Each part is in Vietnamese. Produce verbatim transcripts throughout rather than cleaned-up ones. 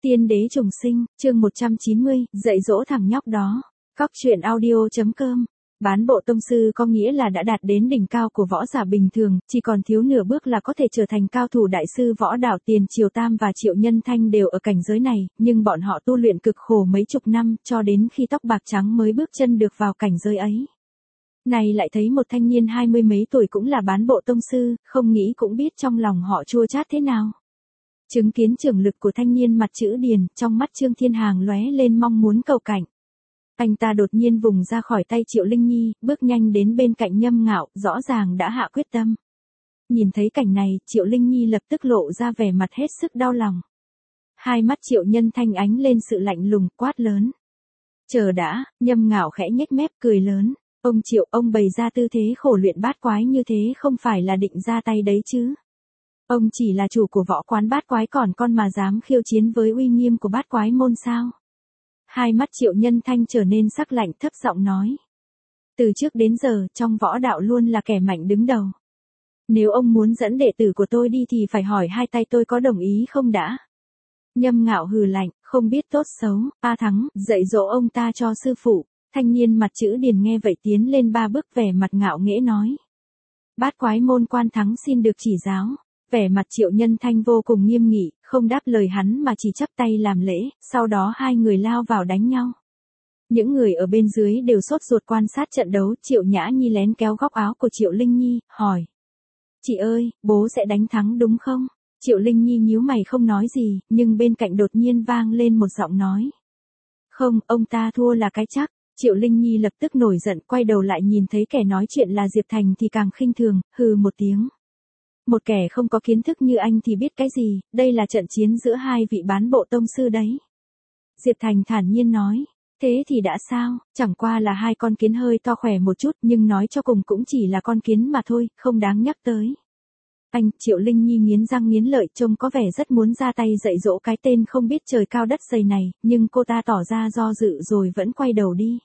Tiên đế trùng sinh, chương một trăm chín mươi, dạy dỗ thằng nhóc đó. Cóc truyện audio.com. Bán bộ tông sư có nghĩa là đã đạt đến đỉnh cao của võ giả bình thường, chỉ còn thiếu nửa bước là có thể trở thành cao thủ đại sư võ đạo. Tiền Triều Tam và Triệu Nhân Thanh đều ở cảnh giới này, nhưng bọn họ tu luyện cực khổ mấy chục năm, cho đến khi tóc bạc trắng mới bước chân được vào cảnh giới ấy. Này lại thấy một thanh niên hai mươi mấy tuổi cũng là bán bộ tông sư, không nghĩ cũng biết trong lòng họ chua chát thế nào. Chứng kiến trưởng lực của thanh niên mặt chữ điền, trong mắt Trương Thiên Hàng lóe lên mong muốn cầu cảnh. Anh ta đột nhiên vùng ra khỏi tay Triệu Linh Nhi, bước nhanh đến bên cạnh Nhâm Ngạo, rõ ràng đã hạ quyết tâm. Nhìn thấy cảnh này, Triệu Linh Nhi lập tức lộ ra vẻ mặt hết sức đau lòng. Hai mắt Triệu Nhân Thanh ánh lên sự lạnh lùng, quát lớn. Chờ đã, Nhâm Ngạo khẽ nhếch mép cười lớn. Ông Triệu, ông bày ra tư thế khổ luyện bát quái như thế không phải là định ra tay đấy chứ? Ông chỉ là chủ của võ quán bát quái còn con mà dám khiêu chiến với uy nghiêm của bát quái môn sao? Hai mắt Triệu Nhân Thanh trở nên sắc lạnh, thấp giọng nói. Từ trước đến giờ, trong võ đạo luôn là kẻ mạnh đứng đầu. Nếu ông muốn dẫn đệ tử của tôi đi thì phải hỏi hai tay tôi có đồng ý không đã? Nhâm Ngạo hừ lạnh, không biết tốt xấu, A Thắng, dạy dỗ ông ta cho sư phụ. Thanh niên mặt chữ điền nghe vậy tiến lên ba bước, vẻ mặt ngạo nghễ nói. Bát quái môn Quan Thắng xin được chỉ giáo. Vẻ mặt Triệu Nhân Thanh vô cùng nghiêm nghị, không đáp lời hắn mà chỉ chắp tay làm lễ, sau đó hai người lao vào đánh nhau. Những người ở bên dưới đều sốt ruột quan sát trận đấu. Triệu Nhã Nhi lén kéo góc áo của Triệu Linh Nhi, hỏi. Chị ơi, bố sẽ đánh thắng đúng không? Triệu Linh Nhi nhíu mày không nói gì, nhưng bên cạnh đột nhiên vang lên một giọng nói. Không, ông ta thua là cái chắc. Triệu Linh Nhi lập tức nổi giận, quay đầu lại nhìn thấy kẻ nói chuyện là Diệp Thành thì càng khinh thường, hừ một tiếng. Một kẻ không có kiến thức như anh thì biết cái gì, đây là trận chiến giữa hai vị bán bộ tông sư đấy. Diệp Thành thản nhiên nói, thế thì đã sao, chẳng qua là hai con kiến hơi to khỏe một chút, nhưng nói cho cùng cũng chỉ là con kiến mà thôi, không đáng nhắc tới. Anh, Triệu Linh Nhi nghiến răng nghiến lợi, trông có vẻ rất muốn ra tay dạy dỗ cái tên không biết trời cao đất dày này, nhưng cô ta tỏ ra do dự rồi vẫn quay đầu đi.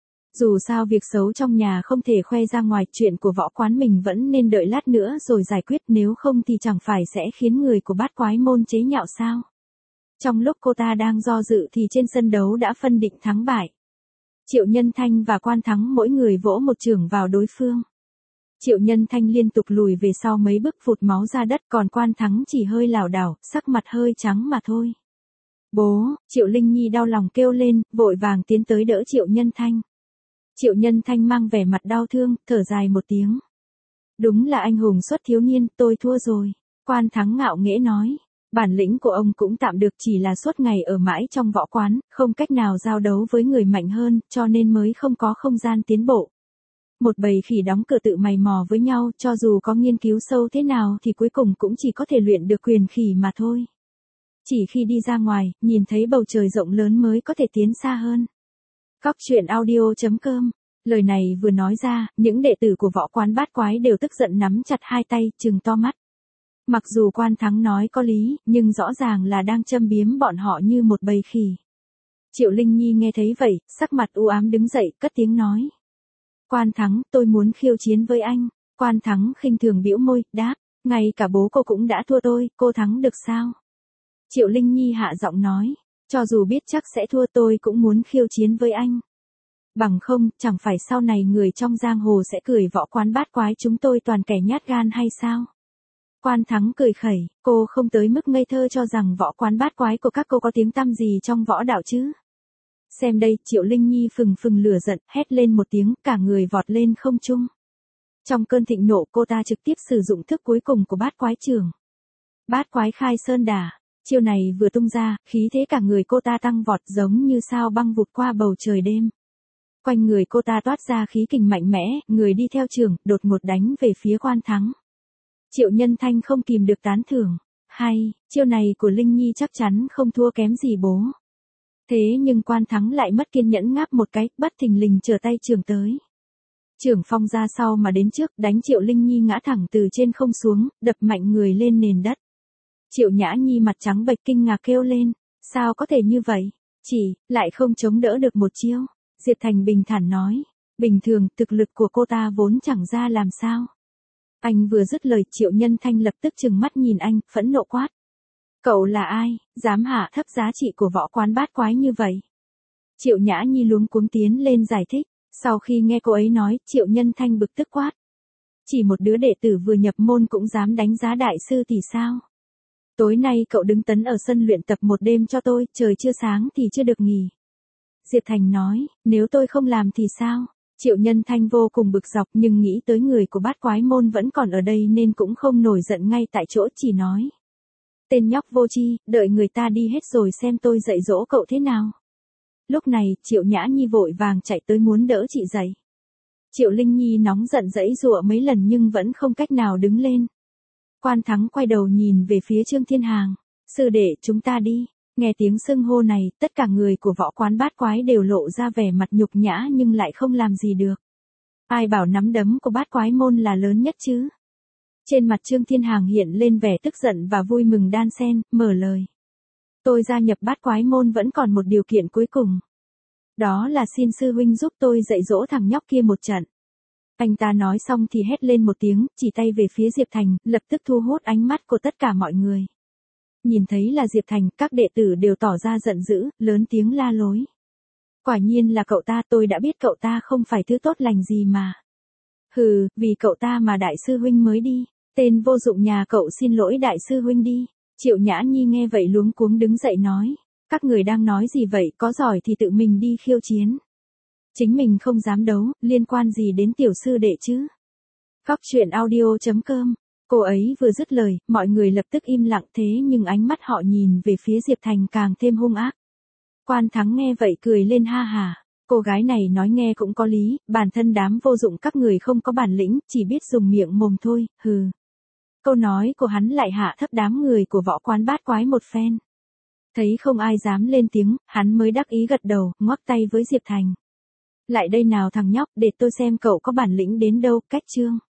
Dù sao việc xấu trong nhà không thể khoe ra ngoài, chuyện của võ quán mình vẫn nên đợi lát nữa rồi giải quyết, nếu không thì chẳng phải sẽ khiến người của bát quái môn chế nhạo sao. Trong lúc cô ta đang do dự thì trên sân đấu đã phân định thắng bại. Triệu Nhân Thanh và Quan Thắng mỗi người vỗ một chưởng vào đối phương. Triệu Nhân Thanh liên tục lùi về sau mấy bước phụt máu ra đất, còn Quan Thắng chỉ hơi lảo đảo, sắc mặt hơi trắng mà thôi. Bố, Triệu Linh Nhi đau lòng kêu lên, vội vàng tiến tới đỡ Triệu Nhân Thanh. Triệu Nhân Thanh mang vẻ mặt đau thương, thở dài một tiếng. Đúng là anh hùng xuất thiếu niên, tôi thua rồi. Quan Thắng ngạo nghễ nói. Bản lĩnh của ông cũng tạm được, chỉ là suốt ngày ở mãi trong võ quán, không cách nào giao đấu với người mạnh hơn, cho nên mới không có không gian tiến bộ. Một bầy khỉ đóng cửa tự mày mò với nhau, cho dù có nghiên cứu sâu thế nào thì cuối cùng cũng chỉ có thể luyện được quyền khỉ mà thôi. Chỉ khi đi ra ngoài, nhìn thấy bầu trời rộng lớn mới có thể tiến xa hơn. Cóc truyện audio.com. Lời này vừa nói ra, những đệ tử của võ quán bát quái đều tức giận nắm chặt hai tay, trừng to mắt. Mặc dù Quan Thắng nói có lý, nhưng rõ ràng là đang châm biếm bọn họ như một bầy khỉ. Triệu Linh Nhi nghe thấy vậy, sắc mặt u ám đứng dậy, cất tiếng nói. Quan Thắng, tôi muốn khiêu chiến với anh. Quan Thắng khinh thường bĩu môi, đáp, ngay cả bố cô cũng đã thua tôi, cô thắng được sao? Triệu Linh Nhi hạ giọng nói. Cho dù biết chắc sẽ thua tôi cũng muốn khiêu chiến với anh. Bằng không, chẳng phải sau này người trong giang hồ sẽ cười võ quán bát quái chúng tôi toàn kẻ nhát gan hay sao? Quan Thắng cười khẩy, cô không tới mức ngây thơ cho rằng võ quán bát quái của các cô có tiếng tăm gì trong võ đạo chứ? Xem đây, Triệu Linh Nhi phừng phừng lửa giận, hét lên một tiếng, cả người vọt lên không trung. Trong cơn thịnh nộ cô ta trực tiếp sử dụng thức cuối cùng của bát quái trường. Bát quái khai sơn đả. Chiêu này vừa tung ra, khí thế cả người cô ta tăng vọt giống như sao băng vụt qua bầu trời đêm. Quanh người cô ta toát ra khí kình mạnh mẽ, người đi theo trường, đột ngột đánh về phía Quan Thắng. Triệu Nhân Thanh không kìm được tán thưởng. Hay, chiêu này của Linh Nhi chắc chắn không thua kém gì bố. Thế nhưng Quan Thắng lại mất kiên nhẫn ngáp một cái, bất thình lình trở tay trường tới. Trưởng phong ra sau mà đến trước, đánh Triệu Linh Nhi ngã thẳng từ trên không xuống, đập mạnh người lên nền đất. Triệu Nhã Nhi mặt trắng bệch kinh ngạc kêu lên, sao có thể như vậy, chỉ, lại không chống đỡ được một chiêu. Diệp Thành bình thản nói, bình thường, thực lực của cô ta vốn chẳng ra làm sao. Anh vừa dứt lời, Triệu Nhân Thanh lập tức trừng mắt nhìn anh, phẫn nộ quát. Cậu là ai, dám hạ thấp giá trị của võ quán bát quái như vậy? Triệu Nhã Nhi luống cuống tiến lên giải thích, sau khi nghe cô ấy nói, Triệu Nhân Thanh bực tức quát. Chỉ một đứa đệ tử vừa nhập môn cũng dám đánh giá đại sư thì sao? Tối nay cậu đứng tấn ở sân luyện tập một đêm cho tôi, trời chưa sáng thì chưa được nghỉ. Diệp Thành nói, nếu tôi không làm thì sao? Triệu Nhân Thanh vô cùng bực dọc nhưng nghĩ tới người của bát quái môn vẫn còn ở đây nên cũng không nổi giận ngay tại chỗ, chỉ nói. Tên nhóc vô tri, đợi người ta đi hết rồi xem tôi dạy dỗ cậu thế nào. Lúc này, Triệu Nhã Nhi vội vàng chạy tới muốn đỡ chị dậy. Triệu Linh Nhi nóng giận giãy giụa mấy lần nhưng vẫn không cách nào đứng lên. Quan Thắng quay đầu nhìn về phía Trương Thiên Hàng. Sư đệ, chúng ta đi. Nghe tiếng xưng hô này, tất cả người của võ quán bát quái đều lộ ra vẻ mặt nhục nhã nhưng lại không làm gì được. Ai bảo nắm đấm của bát quái môn là lớn nhất chứ? Trên mặt Trương Thiên Hàng hiện lên vẻ tức giận và vui mừng đan xen, mở lời. Tôi gia nhập bát quái môn vẫn còn một điều kiện cuối cùng. Đó là xin sư huynh giúp tôi dạy dỗ thằng nhóc kia một trận. Anh ta nói xong thì hét lên một tiếng, chỉ tay về phía Diệp Thành, lập tức thu hút ánh mắt của tất cả mọi người. Nhìn thấy là Diệp Thành, các đệ tử đều tỏ ra giận dữ, lớn tiếng la lối. Quả nhiên là cậu ta, tôi đã biết cậu ta không phải thứ tốt lành gì mà. Hừ, vì cậu ta mà đại sư huynh mới đi. Tên vô dụng nhà cậu xin lỗi đại sư huynh đi. Triệu Nhã Nhi nghe vậy luống cuống đứng dậy nói. Các người đang nói gì vậy, có giỏi thì tự mình đi khiêu chiến. Chính mình không dám đấu, liên quan gì đến tiểu sư đệ chứ? Góc truyện audio chấm com. Cô ấy vừa dứt lời, mọi người lập tức im lặng thế nhưng ánh mắt họ nhìn về phía Diệp Thành càng thêm hung ác. Quan Thắng nghe vậy cười lên ha hà. Cô gái này nói nghe cũng có lý, bản thân đám vô dụng các người không có bản lĩnh, chỉ biết dùng miệng mồm thôi, hừ. Câu nói của hắn lại hạ thấp đám người của võ quán bát quái một phen. Thấy không ai dám lên tiếng, hắn mới đắc ý gật đầu, ngoắc tay với Diệp Thành. Lại đây nào thằng nhóc, để tôi xem cậu có bản lĩnh đến đâu, cách chương.